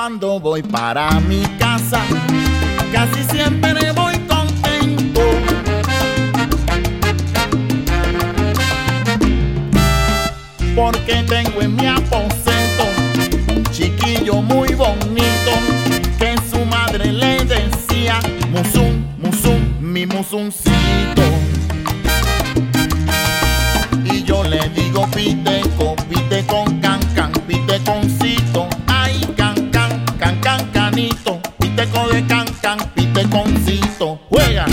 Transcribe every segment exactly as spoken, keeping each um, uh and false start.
Cuando voy para mi casa, casi siempre voy contento, porque tengo en mi aposento un chiquillo muy bonito que su madre le decía Musum, Musum, mi musuncito. Y yo le digo piteco, pite con can, can, pite concito. Ay, can, can, can, can, canito, piteco de can, can, pite concito. Juega.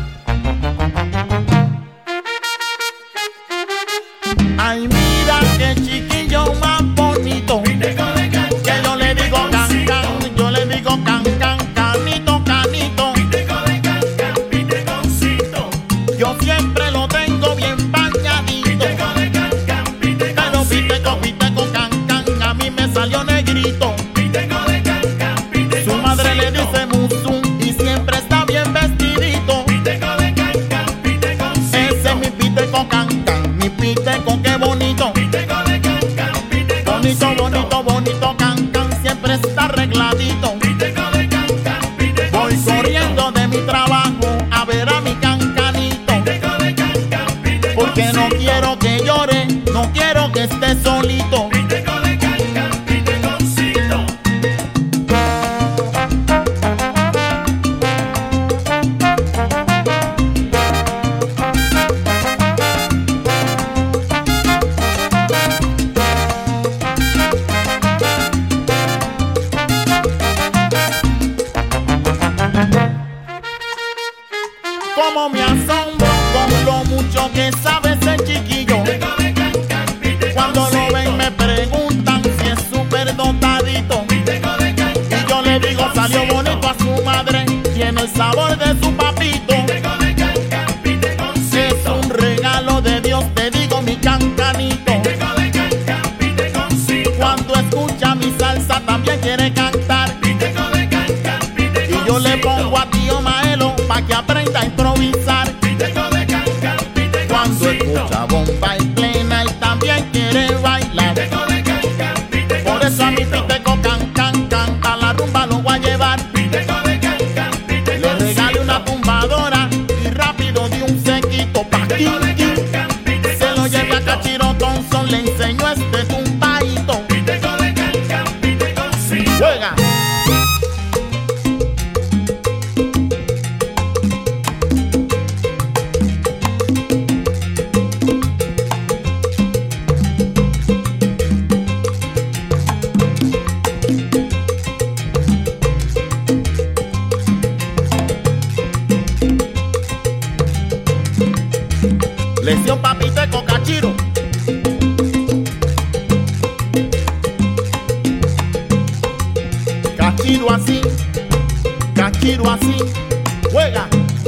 Ay, mira qué chiquillo más bonito, Piteco de can, que yo le digo can, can, yo le digo can, can, canito, canito. Piteco de can, can, piteconcito. Yo siempre lo tengo bien bañadito, Piteco de can, can, pero piteco, piteconcito. piteco, can, can, a mí me salió negrito. Piteco de can, can, Su madre le piteconcito. dice musum y siempre está bien vestidito. Piteco de can, can, piteconcito. Ese es mi piteco can, can, mi piteco, qué bonito. Piteco de can, can, Bonito, piteconcito. bonito, bonito can, can, siempre está arregladito. Piteco de can, can, Voy piteconcito. corriendo de mi trabajo a ver a mi cancanito, Piteco de can, can, porque no piteconcito. quiero que llore, no quiero que esté solito. Piteco de can, can, piteconcito. Como me asombro con lo mucho que sabe ese chiquillo. Piteco de can, can, Cuando lo ven piteconcito. me preguntan si es súper dotadito. Piteco de can, Y can, yo le digo salió piteconcito. bonito a su madre, tiene el sabor de su papito. Piteco de can, can, Es piteconcito. un regalo de Dios, te digo mi cancanito. Piteco de can, can, piteconcito. Cuando escucha mi salsa también quiere cantar. Piteco de can, can, Y yo le pongo a tío Maelo pa' que aprenda a improvisar. Piteco de can, can, Cuando piteconcito. escucha bomba y plena, él también quiere bailar. Piteco de can, can, Por eso a mi piteconcito. piteco can, can, can, a la rumba lo voy a llevar. Piteco de can, can, Le regalé una piteconcito. tumbadora y rápido di un sequito pa' aquí. Piteco de can, can, Se lo llevé a piteconcito. Cachiro Thompson, le enseñó este tumbadito. Piteco de can, can, piteconcito. Juega. Lesión papiteco Cachiro. Cachiro así, Cachiro así, juega.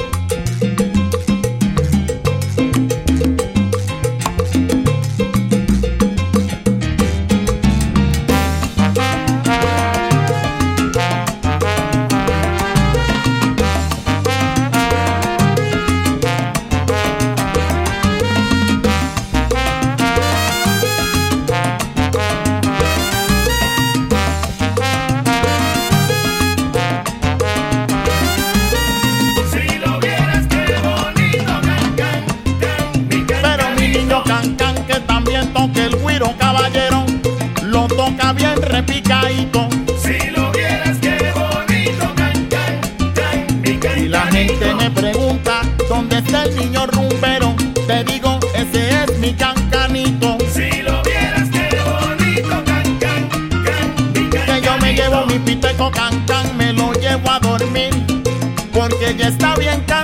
Si lo vieras qué bonito, can, can, can, mi Pero mi niño can can que también toca el güiro caballero, lo toca bien repicadito. Si lo vieras qué bonito, can, can, can, mi Y la gente me cancanito. pregunta ¿dónde está el niño rumbero? Te digo, ese es mi cancanito. Si lo vieras qué bonito, can, can, can, mi Que yo me llevo mi cancanito. piteco can can, me lo llevo a dormir, porque ya está bien can